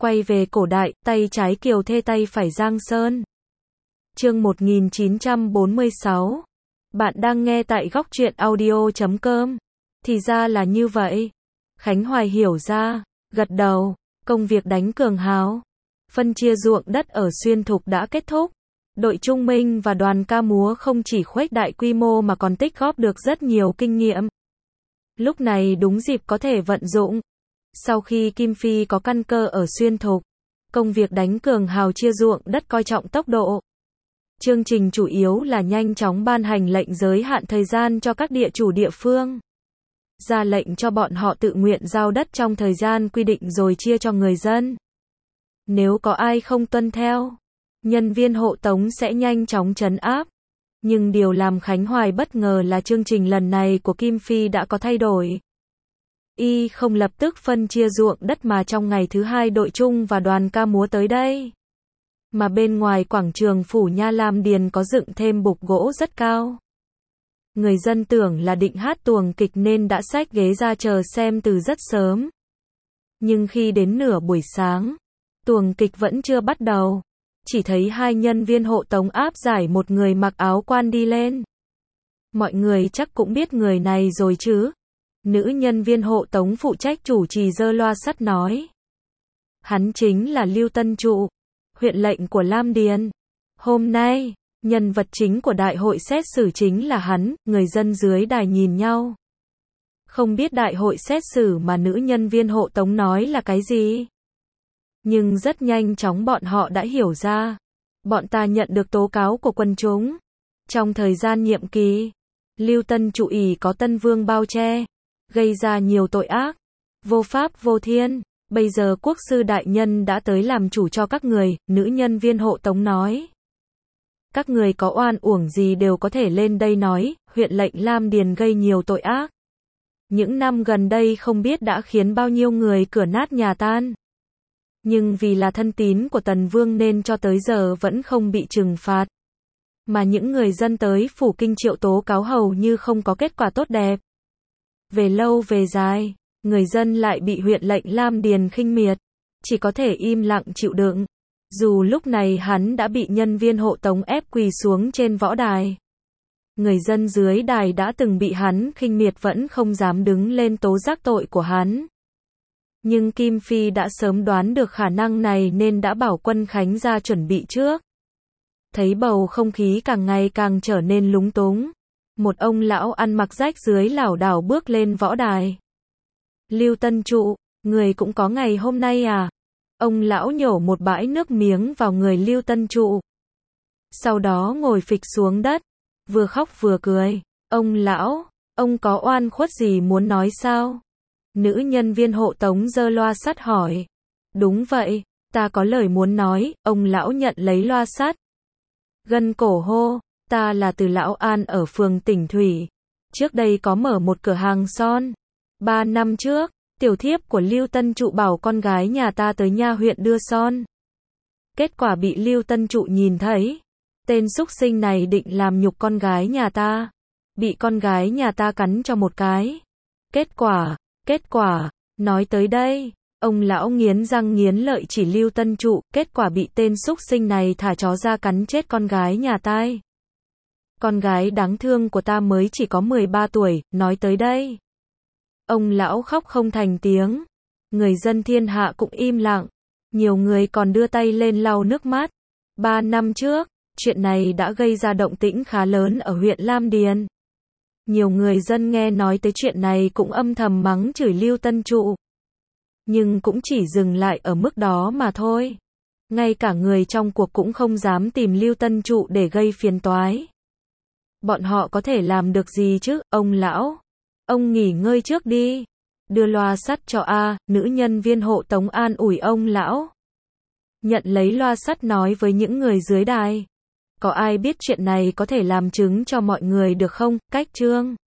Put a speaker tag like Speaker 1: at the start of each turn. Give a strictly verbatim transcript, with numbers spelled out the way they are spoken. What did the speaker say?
Speaker 1: Quay về cổ đại, tay trái Kiều Thê tay phải Giang Sơn. Chương một nghìn chín trăm bốn mươi sáu. Bạn đang nghe tại góc truyện audio chấm com. Thì ra là như vậy. Khánh Hoài hiểu ra, gật đầu. Công việc đánh Cường Hào, phân chia ruộng đất ở Xuyên Thục đã kết thúc. Đội Trung Minh và đoàn ca múa không chỉ khuếch đại quy mô mà còn tích góp được rất nhiều kinh nghiệm. Lúc này đúng dịp có thể vận dụng. Sau khi Kim Phi có căn cơ ở Xuyên Thục, công việc đánh Cường Hào chia ruộng đất coi trọng tốc độ. Chương trình chủ yếu là nhanh chóng ban hành lệnh giới hạn thời gian cho các địa chủ địa phương. Ra lệnh cho bọn họ tự nguyện giao đất trong thời gian quy định rồi chia cho người dân. Nếu có ai không tuân theo, nhân viên hộ tống sẽ nhanh chóng trấn áp. Nhưng điều làm Khánh Hoài bất ngờ là chương trình lần này của Kim Phi đã có thay đổi. Y không lập tức phân chia ruộng đất mà trong ngày thứ hai đội Trung và đoàn ca múa tới đây. Mà bên ngoài quảng trường Phủ Nha Lam Điền có dựng thêm bục gỗ rất cao. Người dân tưởng là định hát tuồng kịch nên đã xách ghế ra chờ xem từ rất sớm. Nhưng khi đến nửa buổi sáng, tuồng kịch vẫn chưa bắt đầu. Chỉ thấy hai nhân viên hộ tống áp giải một người mặc áo quan đi lên. Mọi người chắc cũng biết người này rồi chứ. Nữ nhân viên hộ tống phụ trách chủ trì giơ loa sắt nói. Hắn chính là Lưu Tân Trụ, huyện lệnh của Lam Điền. Hôm nay, nhân vật chính của đại hội xét xử chính là hắn, người dân dưới đài nhìn nhau. Không biết đại hội xét xử mà nữ nhân viên hộ tống nói là cái gì. Nhưng rất nhanh chóng bọn họ đã hiểu ra. Bọn ta nhận được tố cáo của quần chúng. Trong thời gian nhiệm kỳ, Lưu Tân Trụ ỷ có Tân Vương bao che, gây ra nhiều tội ác, vô pháp vô thiên. Bây giờ quốc sư đại nhân đã tới làm chủ cho các người, nữ nhân viên hộ tống nói. Các người có oan uổng gì đều có thể lên đây nói, huyện lệnh Lam Điền gây nhiều tội ác. Những năm gần đây không biết đã khiến bao nhiêu người cửa nát nhà tan. Nhưng vì là thân tín của Tần Vương nên cho tới giờ vẫn không bị trừng phạt. Mà những người dân tới phủ kinh triệu tố cáo hầu như không có kết quả tốt đẹp. Về lâu về dài, người dân lại bị huyện lệnh Lam Điền khinh miệt, chỉ có thể im lặng chịu đựng. Dù lúc này hắn đã bị nhân viên hộ tống ép quỳ xuống trên võ đài. Người dân dưới đài đã từng bị hắn khinh miệt vẫn không dám đứng lên tố giác tội của hắn. Nhưng Kim Phi đã sớm đoán được khả năng này nên đã bảo quân Khánh ra chuẩn bị trước. Thấy bầu không khí càng ngày càng trở nên lúng túng. Một ông lão ăn mặc rách rưới lảo đảo bước lên võ đài. Lưu Tân Trụ, người cũng có ngày hôm nay à? Ông lão nhổ một bãi nước miếng vào người Lưu Tân Trụ. Sau đó ngồi phịch xuống đất, vừa khóc vừa cười. Ông lão, ông có oan khuất gì muốn nói sao? Nữ nhân viên hộ tống giơ loa sắt hỏi. Đúng vậy, ta có lời muốn nói. Ông lão nhận lấy loa sắt, gân cổ hô. Ta là Từ Lão An ở phường Tỉnh Thủy. Trước đây có mở một cửa hàng son. Ba năm trước, tiểu thiếp của Lưu Tân Trụ bảo con gái nhà ta tới nha huyện đưa son. Kết quả bị Lưu Tân Trụ nhìn thấy. Tên súc sinh này định làm nhục con gái nhà ta. Bị con gái nhà ta cắn cho một cái. Kết quả, kết quả, nói tới đây, ông lão nghiến răng nghiến lợi chỉ Lưu Tân Trụ. Kết quả bị tên súc sinh này thả chó ra cắn chết con gái nhà ta. Con gái đáng thương của ta mới chỉ có mười ba tuổi, nói tới đây. Ông lão khóc không thành tiếng. Người dân thiên hạ cũng im lặng. Nhiều người còn đưa tay lên lau nước mắt. Ba năm trước, chuyện này đã gây ra động tĩnh khá lớn ở huyện Lam Điền. Nhiều người dân nghe nói tới chuyện này cũng âm thầm mắng chửi Lưu Tân Trụ. Nhưng cũng chỉ dừng lại ở mức đó mà thôi. Ngay cả người trong cuộc cũng không dám tìm Lưu Tân Trụ để gây phiền toái. Bọn họ có thể làm được gì chứ, ông lão? Ông nghỉ ngơi trước đi. Đưa loa sắt cho A, nữ nhân viên hộ tống an ủi ông lão. Nhận lấy loa sắt nói với những người dưới đài. Có ai biết chuyện này có thể làm chứng cho mọi người được không? Cách chương.